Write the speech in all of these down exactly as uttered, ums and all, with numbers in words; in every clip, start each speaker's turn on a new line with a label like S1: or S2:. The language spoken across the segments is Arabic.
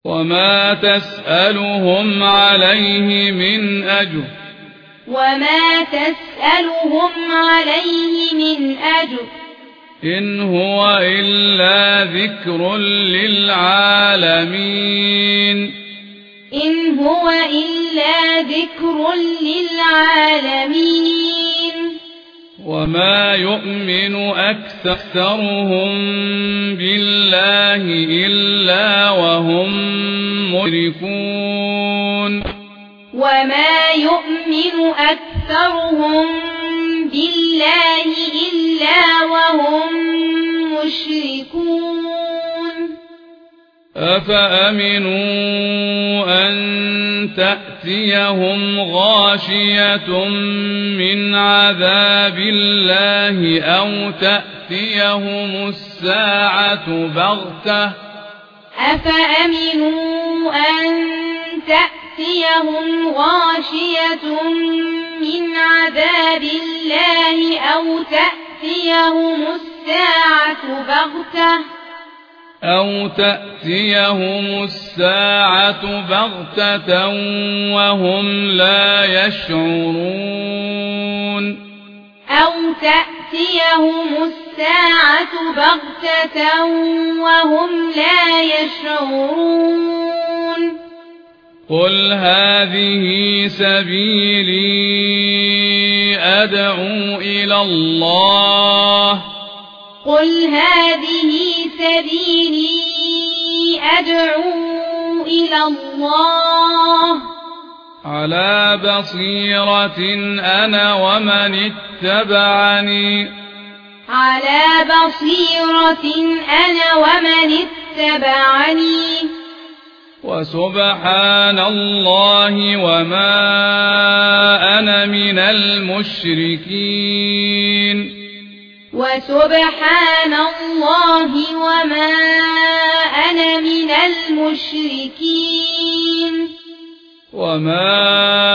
S1: وما تسألهم عليه من أجر
S2: وما تسألهم عليه من أجر
S1: إن هو إلا ذكر للعالمين
S2: إن هو إلا ذكر للعالمين
S1: وما يؤمن أكثرهم بالله إلا وهم مشركون
S2: وما يؤمن أكثرهم بالله إلا وهم مشركون
S1: أفأمنوا أن تأتيهم غاشية من عذاب الله أو تأتيهم الساعة بغتة
S2: أفأمنوا أن تأتيهم غاشية من عذاب الله أو تأتيهم الساعة بغتة
S1: أو تأتيهم الساعة بغتة وهم لا يشعرون
S2: أو تأتيهم الساعة بغتة وهم لا يشعرون
S1: قل هذه سبيلي أدعو إلى الله
S2: قل هذه سبيلي أدعو إلى الله
S1: على بصيرة أنا ومن اتبعني
S2: على بصيرة أنا ومن اتبعني
S1: وسبحان الله وما أنا من المشركين
S2: وسبحان الله وما أنا من المشركين
S1: وما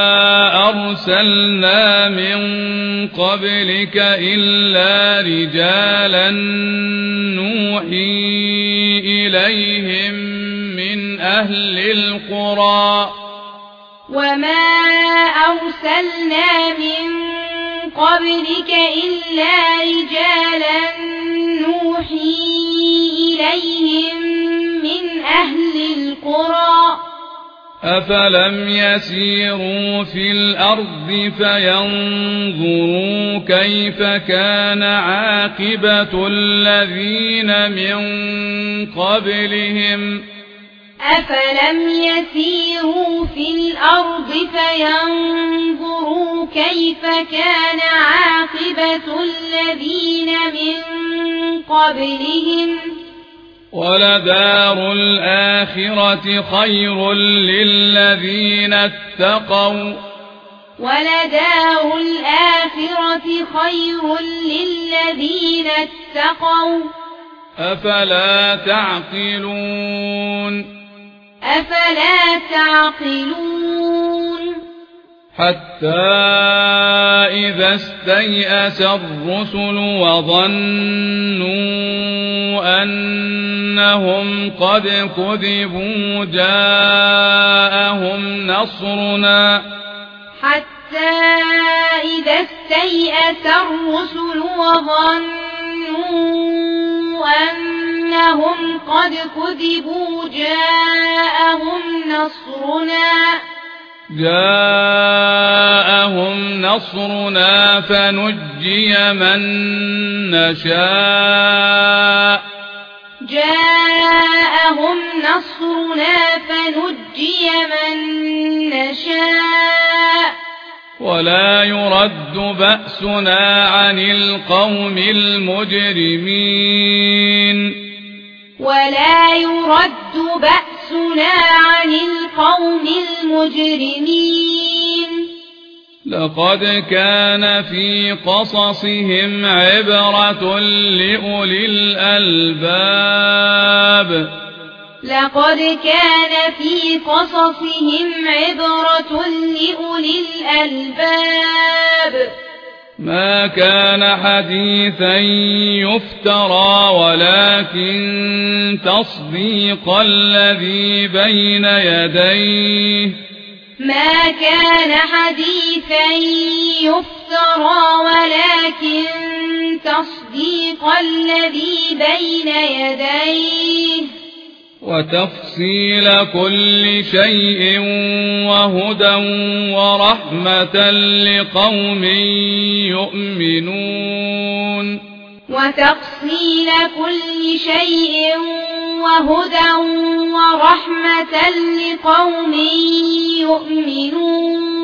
S1: أرسلنا من قبلك إلا رجالا نوحي إليهم من أهل القرى
S2: وما أرسلنا من قبلك إلا رجالا نوحي إليهم من أهل القرى
S1: أفلم يسيروا في الأرض فينظروا كيف كان عاقبة الذين من قبلهم
S2: أفلم يسيروا في الأرض فينظروا كيف كان عاقبة الذين من قبلهم
S1: ولدار الآخرة خير للذين اتقوا
S2: ولدار الآخرة خير للذين اتقوا
S1: أفلا تعقلون
S2: أفلا تعقلون
S1: حتى إذا استيأس الرسل وظنوا أنهم قد كذبوا جاءهم نصرنا
S2: حتى إذا استيأس الرسل وظنوا أنهم قد كذبوا جاءهم نصرنا
S1: جاءهم نصرنا فنجي من نشاء
S2: جاءهم نصرنا فنجي من نشاء
S1: ولا يرد بأسنا عن القوم المجرمين
S2: ولا يرد بأسنا عن القوم المجرمين
S1: لقد كان في قصصهم عبرة لأولي الألباب
S2: لقد كان في قصصهم عبرة لأولي الألباب
S1: ما كان حديثا يفترى ولكن تصديق الذي بين يديه
S2: ما كان حديثا يفترى ولكن تصديق الذي بين يديه
S1: وتفصيل كل شيء وهدى ورحمة لقوم يؤمنون
S2: وتفصيل كل شيء وهدى ورحمة لقوم يؤمنون